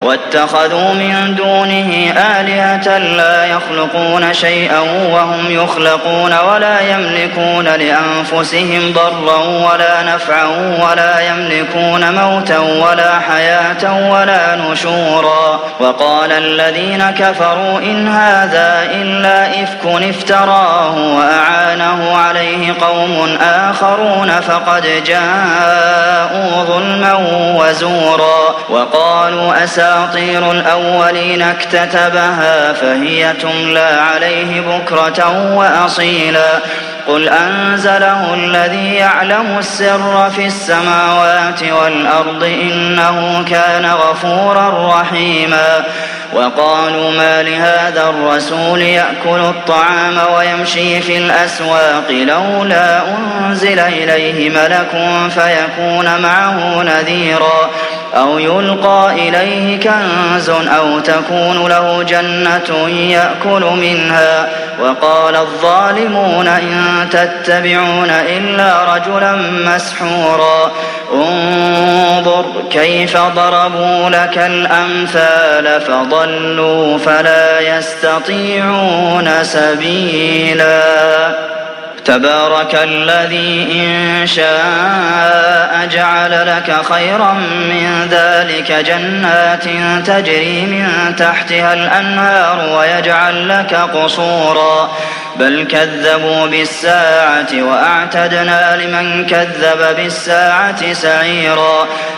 واتخذوا من دونه آلهة لا يخلقون شيئا وهم يخلقون ولا يملكون لأنفسهم ضرا ولا نفعا ولا يملكون موتا ولا حياة ولا نشورا وقال الذين كفروا إن هذا إلا إفك افتراه وأعانه عليه قوم آخرون فقد جاءوا ظلما وزورا وقالوا أساطير الأولين اكتتبها فهي تملى عليه بكرة وأصيلا قل أنزله الذي يعلم السر في السماوات والأرض إنه كان غفورا رحيما وقالوا ما لهذا الرسول يأكل الطعام ويمشي في الأسواق لولا أنزل إليه ملك فيكون معه نذيرا أو يلقى إليه كنز أو تكون له جنة يأكل منها وقال الظالمون إن تتبعون إلا رجلا مسحورا انظر كيف ضربوا لك الأمثال فضلوا فلا يستطيعون سبيلا تبارك الذي إن شاء جعل لك خيرا من ذلك جنات تجري من تحتها الأنهار ويجعل لك قصورا بل كذبوا بالساعة وأعتدنا لمن كذب بالساعة سعيرا